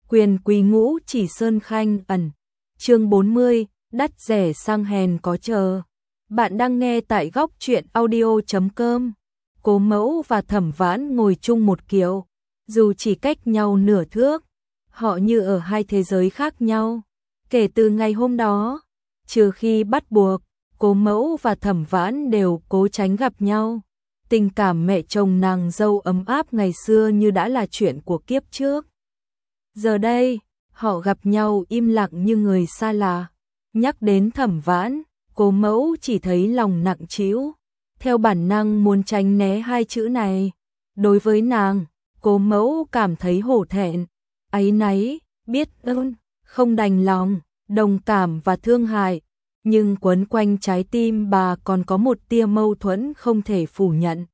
Quyền quý ngũ chỉ sơn khanh ẩn. Chương 40, đắt rẻ sang hèn có chờ. Bạn đang nghe tại góc truyện audio.com. Cố Mẫu và Thẩm Vãn ngồi chung một kiệu, dù chỉ cách nhau nửa thước, họ như ở hai thế giới khác nhau. Kể từ ngày hôm đó, trừ khi bắt buộc, Cố Mẫu và Thẩm Vãn đều cố tránh gặp nhau. Tình cảm mẹ chồng nàng dâu ấm áp ngày xưa như đã là chuyện của kiếp trước. Giờ đây, họ gặp nhau im lặng như người xa lạ. Nhắc đến Thẩm Vãn, Cố Mẫu chỉ thấy lòng nặng trĩu, theo bản năng muốn tránh né hai chữ này. Đối với nàng, Cố Mẫu cảm thấy hổ thẹn, áy náy, biết ơn, không đành lòng, đồng cảm và thương hại, nhưng quấn quanh trái tim bà còn có một tia mâu thuẫn không thể phủ nhận.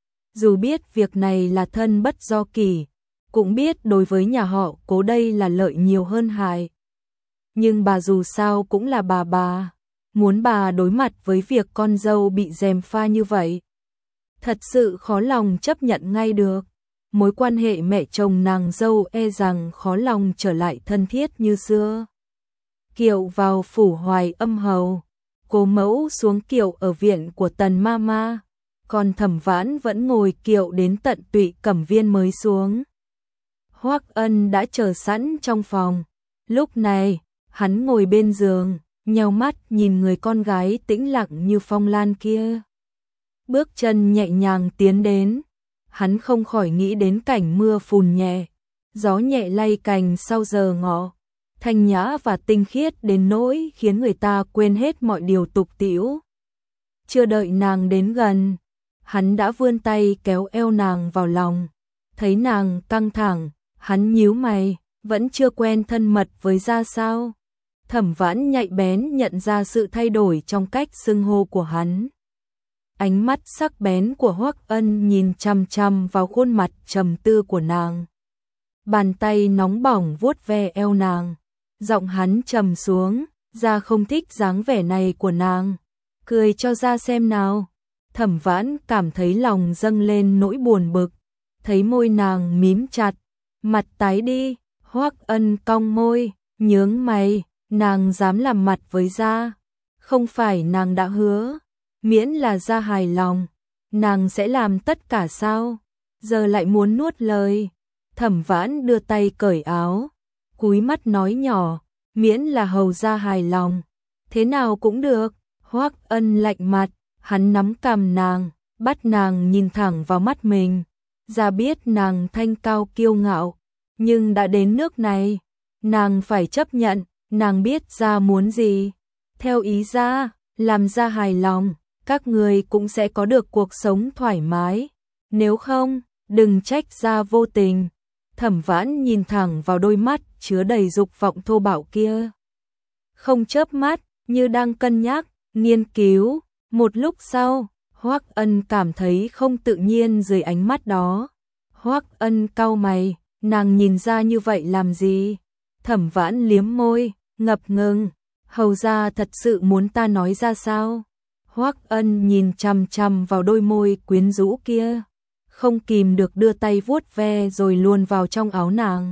Dù biết việc này là thân bất do kỷ, cũng biết đối với nhà họ Cố đây là lợi nhiều hơn hại, nhưng bà dù sao cũng là bà, muốn bà đối mặt với việc con dâu bị gièm pha như vậy, thật sự khó lòng chấp nhận ngay được. Mối quan hệ mẹ chồng nàng dâu e rằng khó lòng trở lại thân thiết như xưa. Kiệu vào phủ Hoài Âm hầu, Cố Mẫu xuống kiệu ở viện của Tần Mama, còn Thẩm Vãn vẫn ngồi kiệu đến tận Tụy Cẩm Viên mới xuống. Hoắc Ân đã chờ sẵn trong phòng, lúc này hắn ngồi bên giường, nheo mắt nhìn người con gái tĩnh lặng như phong lan kia. Bước chân nhẹ nhàng tiến đến, hắn không khỏi nghĩ đến cảnh mưa phùn nhẹ, gió nhẹ lay cành sau giờ ngọ, thanh nhã và tinh khiết đến nỗi khiến người ta quên hết mọi điều tục tĩu. Chưa đợi nàng đến gần, hắn đã vươn tay kéo eo nàng vào lòng. Thấy nàng căng thẳng, hắn nhíu mày, vẫn chưa quen thân mật với ra sao. Thẩm Vãn nhạy bén nhận ra sự thay đổi trong cách xưng hô của hắn. Ánh mắt sắc bén của Hoắc Ân nhìn chằm chằm vào khuôn mặt trầm tư của nàng. Bàn tay nóng bỏng vuốt ve eo nàng, giọng hắn trầm xuống, ra không thích dáng vẻ này của nàng, cười cho ra xem nào. Thẩm Vãn cảm thấy lòng dâng lên nỗi buồn bực, thấy môi nàng mím chặt, mặt tái đi. Hoắc Ân cong môi, nhướng mày, nàng dám làm mặt với gia, không phải nàng đã hứa, miễn là gia hài lòng, nàng sẽ làm tất cả sao, giờ lại muốn nuốt lời. Thẩm Vãn đưa tay cởi áo, cúi mắt nói nhỏ, miễn là hầu gia hài lòng, thế nào cũng được. Hoắc Ân lạnh mặt, hắn nắm cằm nàng, bắt nàng nhìn thẳng vào mắt mình. Gia biết nàng thanh cao kiêu ngạo, nhưng đã đến nước này, nàng phải chấp nhận. Nàng biết gia muốn gì, theo ý gia, làm gia hài lòng, các người cũng sẽ có được cuộc sống thoải mái, nếu không, đừng trách gia vô tình. Thẩm Vãn nhìn thẳng vào đôi mắt chứa đầy dục vọng thô bạo kia, không chớp mắt, như đang cân nhắc, nghiên cứu. Một lúc sau, Hoắc Ân cảm thấy không tự nhiên dưới ánh mắt đó. Hoắc Ân cau mày, nàng nhìn ra như vậy làm gì? Thẩm Vãn liếm môi, ngập ngừng, hầu gia thật sự muốn ta nói ra sao? Hoắc Ân nhìn chằm chằm vào đôi môi quyến rũ kia, không kìm được đưa tay vuốt ve rồi luồn vào trong áo nàng.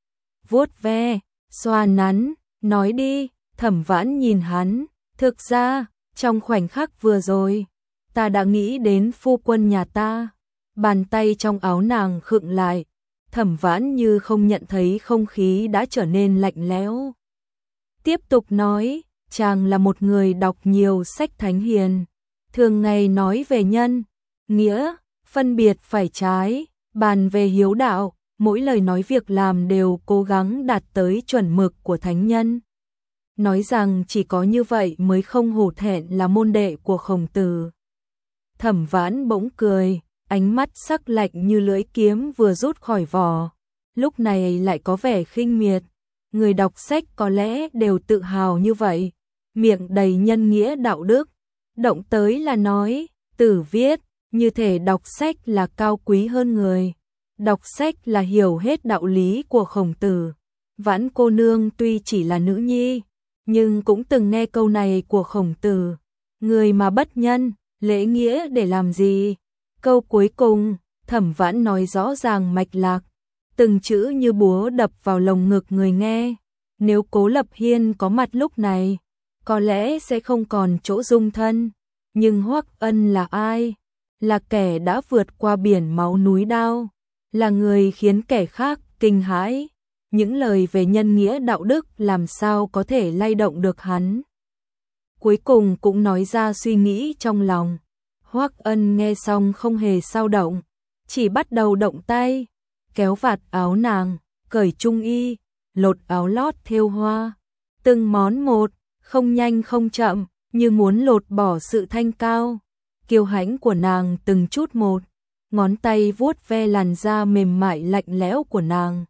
Vuốt ve, xoa nắn, nói đi. Thẩm Vãn nhìn hắn, thực ra, trong khoảnh khắc vừa rồi, ta đã nghĩ đến phu quân nhà ta. Bàn tay trong áo nàng khựng lại, Thẩm Vãn như không nhận thấy không khí đã trở nên lạnh lẽo. Tiếp tục nói, chàng là một người đọc nhiều sách thánh hiền, thường ngày nói về nhân, nghĩa, phân biệt phải trái, bàn về hiếu đạo, mỗi lời nói việc làm đều cố gắng đạt tới chuẩn mực của thánh nhân. Nói rằng chỉ có như vậy mới không hổ thẹn là môn đệ của Khổng Tử. Thẩm Vãn bỗng cười, ánh mắt sắc lạnh như lưỡi kiếm vừa rút khỏi vỏ, lúc này lại có vẻ khinh miệt. Người đọc sách có lẽ đều tự hào như vậy, miệng đầy nhân nghĩa đạo đức, động tới là nói, Tử viết, như thể đọc sách là cao quý hơn người, đọc sách là hiểu hết đạo lý của Khổng Tử. Vãn cô nương tuy chỉ là nữ nhi, nhưng cũng từng nghe câu này của Khổng Tử, người mà bất nhân, lễ nghĩa để làm gì? Câu cuối cùng, Thẩm Vãn nói rõ ràng mạch lạc, từng chữ như búa đập vào lồng ngực người nghe. Nếu Cố Lập Hiên có mặt lúc này, có lẽ sẽ không còn chỗ dung thân. Nhưng Hoắc Ân là ai? Là kẻ đã vượt qua biển máu núi đao, là người khiến kẻ khác kinh hãi. Những lời về nhân nghĩa đạo đức làm sao có thể lay động được hắn. Cuối cùng cũng nói ra suy nghĩ trong lòng. Hoắc Ân nghe xong không hề xao động, chỉ bắt đầu động tay, kéo vạt áo nàng, cởi trung y, lột áo lót thêu hoa. Từng món một, không nhanh không chậm, như muốn lột bỏ sự thanh cao, kiêu hãnh của nàng từng chút một. Ngón tay vuốt ve làn da mềm mại lạnh lẽo của nàng.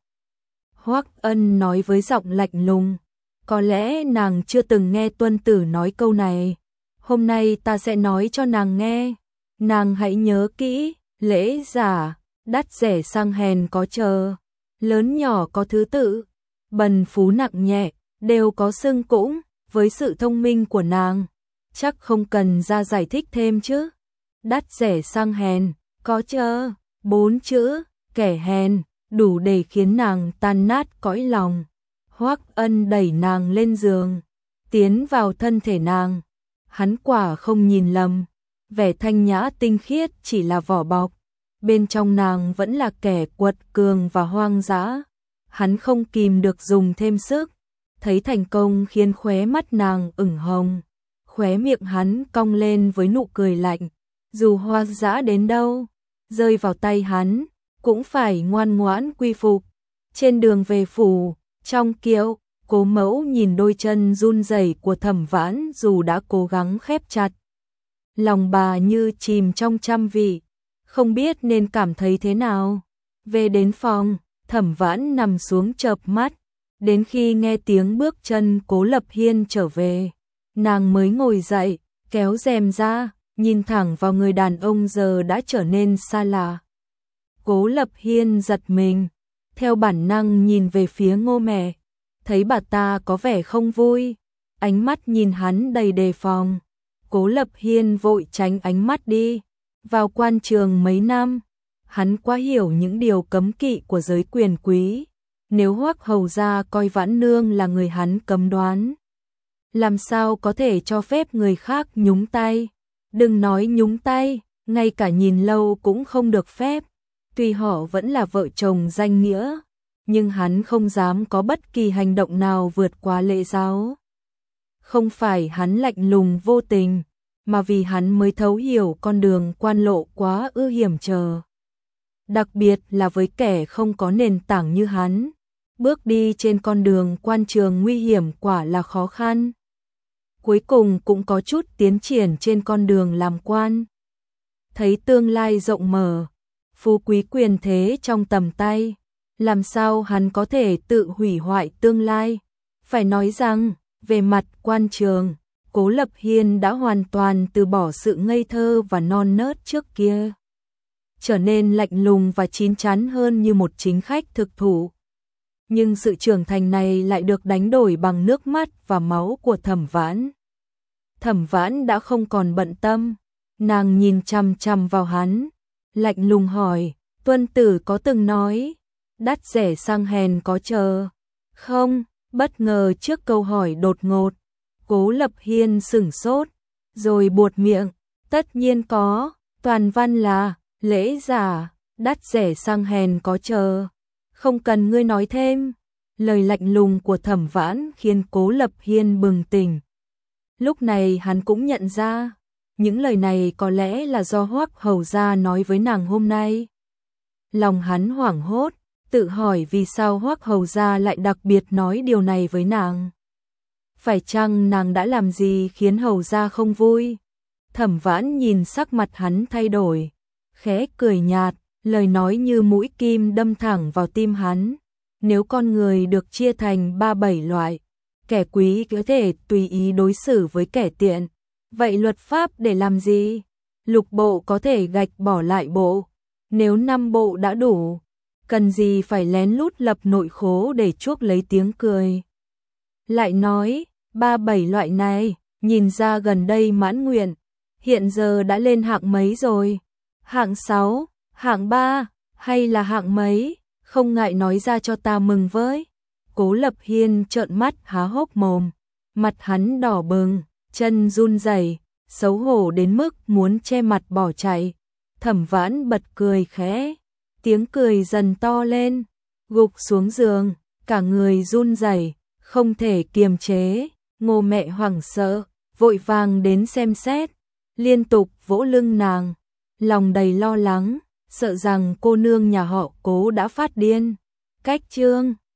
Hoắc Ân nói với giọng lạnh lùng, có lẽ nàng chưa từng nghe Tuân Tử nói câu này. Hôm nay ta sẽ nói cho nàng nghe. Nàng hãy nhớ kỹ, lễ giả, đắt rẻ sang hèn có chờ, lớn nhỏ có thứ tự, bần phú nặng nhẹ, đều có xưng cũng. Với sự thông minh của nàng, chắc không cần ra giải thích thêm chứ. Đắt rẻ sang hèn, có chờ, 4 chữ, kẻ hèn, đủ để khiến nàng tan nát cõi lòng. Hoắc Ân đẩy nàng lên giường, tiến vào thân thể nàng. Hắn quả không nhìn lầm, vẻ thanh nhã tinh khiết chỉ là vỏ bọc. Bên trong nàng vẫn là kẻ quật cường và hoang dã. Hắn không kìm được dùng thêm sức. Thấy thành công khiến khóe mắt nàng ửng hồng. Khóe miệng hắn cong lên với nụ cười lạnh. Dù hoang dã đến đâu, rơi vào tay hắn, cũng phải ngoan ngoãn quy phục. Trên đường về phủ, trong kiệu, Cố Mẫu nhìn đôi chân run rẩy của Thẩm Vãn dù đã cố gắng khép chặt. Lòng bà như chìm trong trăm vị, không biết nên cảm thấy thế nào. Về đến phòng, Thẩm Vãn nằm xuống chợp mắt, đến khi nghe tiếng bước chân Cố Lập Hiên trở về, nàng mới ngồi dậy, kéo rèm ra, nhìn thẳng vào người đàn ông giờ đã trở nên xa lạ. Cố Lập Hiên giật mình, theo bản năng nhìn về phía Ngô mẹ, thấy bà ta có vẻ không vui, ánh mắt nhìn hắn đầy đề phòng. Cố Lập Hiên vội tránh ánh mắt đi. Vào quan trường mấy năm, hắn quá hiểu những điều cấm kỵ của giới quyền quý. Nếu Hoắc hầu gia coi Vãn nương là người hắn cấm đoán, làm sao có thể cho phép người khác nhúng tay? Đừng nói nhúng tay, ngay cả nhìn lâu cũng không được phép. Tuy họ vẫn là vợ chồng danh nghĩa, nhưng hắn không dám có bất kỳ hành động nào vượt qua lễ giáo. Không phải hắn lạnh lùng vô tình, mà vì hắn mới thấu hiểu con đường quan lộ quá hiểm trở. Đặc biệt là với kẻ không có nền tảng như hắn, bước đi trên con đường quan trường nguy hiểm quả là khó khăn. Cuối cùng cũng có chút tiến triển trên con đường làm quan. Thấy tương lai rộng mở, phú quý quyền thế trong tầm tay, làm sao hắn có thể tự hủy hoại tương lai? Phải nói rằng, về mặt quan trường, Cố Lập Hiên đã hoàn toàn từ bỏ sự ngây thơ và non nớt trước kia, trở nên lạnh lùng và chín chắn hơn như một chính khách thực thụ. Nhưng sự trưởng thành này lại được đánh đổi bằng nước mắt và máu của Thẩm Vãn. Thẩm Vãn đã không còn bận tâm, nàng nhìn chằm chằm vào hắn, lạnh lùng hỏi, Tuân Tử có từng nói, đắt rẻ sang hèn có chờ không? Bất ngờ trước câu hỏi đột ngột, Cố Lập Hiên sửng sốt, rồi buột miệng, tất nhiên có, toàn văn là, lễ giả, đắt rẻ sang hèn có chờ, không cần ngươi nói thêm. Lời lạnh lùng của Thẩm Vãn khiến Cố Lập Hiên bừng tỉnh. Lúc này hắn cũng nhận ra, những lời này có lẽ là do Hoắc hầu gia nói với nàng hôm nay. Lòng hắn hoảng hốt, tự hỏi vì sao Hoắc hầu gia lại đặc biệt nói điều này với nàng. Phải chăng nàng đã làm gì khiến hầu gia không vui? Thẩm Vãn nhìn sắc mặt hắn thay đổi, khẽ cười nhạt, lời nói như mũi kim đâm thẳng vào tim hắn. Nếu con người được chia thành 3-7 loại, kẻ quý có thể tùy ý đối xử với kẻ tiện, vậy luật pháp để làm gì? Lục bộ có thể gạch bỏ lại bộ, nếu 5 bộ đã đủ, cần gì phải lén lút lập nội khố để chuốc lấy tiếng cười. Lại nói, 3-7 loại này, nhìn ra gần đây mãn nguyện, hiện giờ đã lên hạng mấy rồi? Hạng 6, hạng 3, hay là hạng mấy? không ngại nói ra cho ta mừng với. Cố Lập Hiên trợn mắt há hốc mồm, mặt hắn đỏ bừng, chân run rẩy, xấu hổ đến mức muốn che mặt bỏ chạy. Thẩm Vãn bật cười khẽ, tiếng cười dần to lên, gục xuống giường, cả người run rẩy, không thể kiềm chế. Ngô mẹ hoảng sợ, vội vàng đến xem xét, liên tục vỗ lưng nàng, lòng đầy lo lắng, sợ rằng cô nương nhà họ Cố đã phát điên. Cách chương